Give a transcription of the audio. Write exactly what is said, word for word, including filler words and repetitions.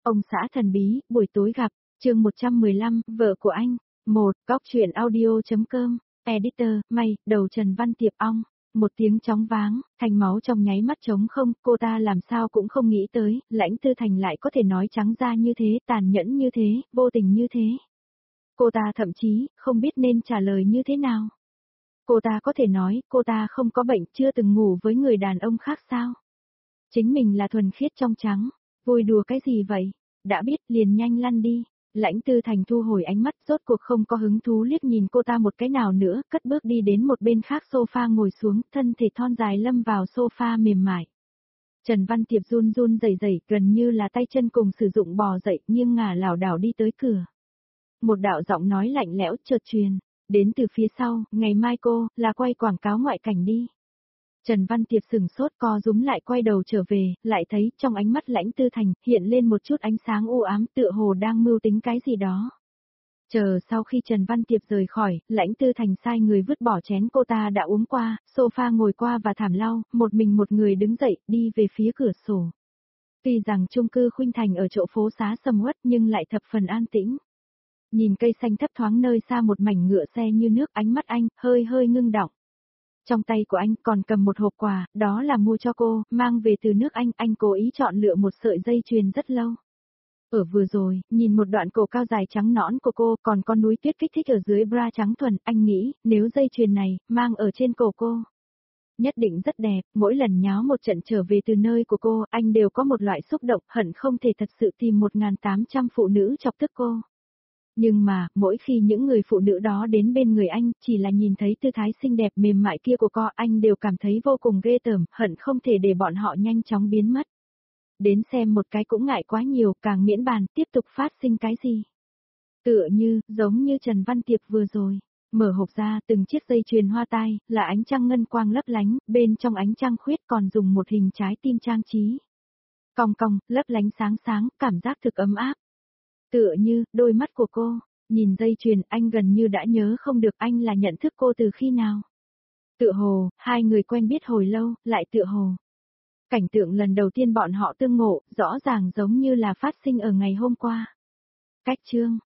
Ông xã thần bí, buổi tối gặp, chương một trăm mười lăm, vợ của anh. một. Góc truyện audio.com, editor, may, đầu Trần Văn Tiệp ong. Một tiếng chóng váng, thành máu trong nháy mắt trống không, cô ta làm sao cũng không nghĩ tới, Lãnh Tư Thành lại có thể nói trắng ra như thế, tàn nhẫn như thế, vô tình như thế. Cô ta thậm chí, không biết nên trả lời như thế nào. Cô ta có thể nói, cô ta không có bệnh, chưa từng ngủ với người đàn ông khác sao? Chính mình là thuần khiết trong trắng, vui đùa cái gì vậy? Đã biết, liền nhanh lăn đi. Lãnh Tư Thành thu hồi ánh mắt, rốt cuộc không có hứng thú liếc nhìn cô ta một cái nào nữa, cất bước đi đến một bên khác sofa ngồi xuống, thân thể thon dài lâm vào sofa mềm mại. Trần Văn Tiệp run run rẩy rẩy, gần như là tay chân cùng sử dụng bò dậy, nghiêng ngả lảo đảo đi tới cửa. Một đạo giọng nói lạnh lẽo chợt truyền, đến từ phía sau, ngày mai cô, là quay quảng cáo ngoại cảnh đi. Trần Văn Tiệp sừng sốt co rúm lại quay đầu trở về, lại thấy trong ánh mắt Lãnh Tư Thành hiện lên một chút ánh sáng u ám tựa hồ đang mưu tính cái gì đó. Chờ sau khi Trần Văn Tiệp rời khỏi, Lãnh Tư Thành sai người vứt bỏ chén cô ta đã uống qua, sofa ngồi qua và thảm lau, một mình một người đứng dậy đi về phía cửa sổ. Tuy rằng chung cư Khuynh Thành ở chỗ phố xá sầm uất nhưng lại thập phần an tĩnh. Nhìn cây xanh thấp thoáng nơi xa một mảnh ngựa xe như nước, ánh mắt anh hơi hơi ngưng đọng. Trong tay của anh còn cầm một hộp quà, đó là mua cho cô, mang về từ nước Anh, anh cố ý chọn lựa một sợi dây chuyền rất lâu. Ở vừa rồi, nhìn một đoạn cổ cao dài trắng nõn của cô, còn con núi tuyết kích thích ở dưới bra trắng thuần, anh nghĩ, nếu dây chuyền này, mang ở trên cổ cô, nhất định rất đẹp, mỗi lần nháo một trận trở về từ nơi của cô, anh đều có một loại xúc động, hận không thể thật sự tìm một nghìn tám trăm phụ nữ chọc tức cô. Nhưng mà, mỗi khi những người phụ nữ đó đến bên người anh, chỉ là nhìn thấy tư thái xinh đẹp mềm mại kia của cô, anh đều cảm thấy vô cùng ghê tởm, hận không thể để bọn họ nhanh chóng biến mất. Đến xem một cái cũng ngại quá nhiều, càng miễn bàn, tiếp tục phát sinh cái gì. Tựa như, giống như Trần Văn Tiệp vừa rồi, mở hộp ra từng chiếc dây chuyền hoa tai, là ánh trăng ngân quang lấp lánh, bên trong ánh trăng khuyết còn dùng một hình trái tim trang trí. Cong cong, lấp lánh sáng sáng, cảm giác thực ấm áp. Tựa như, đôi mắt của cô, nhìn dây chuyền anh gần như đã nhớ không được anh là nhận thức cô từ khi nào. Tựa hồ, hai người quen biết hồi lâu, lại tựa hồ. Cảnh tượng lần đầu tiên bọn họ tương ngộ, rõ ràng giống như là phát sinh ở ngày hôm qua. Cách chương,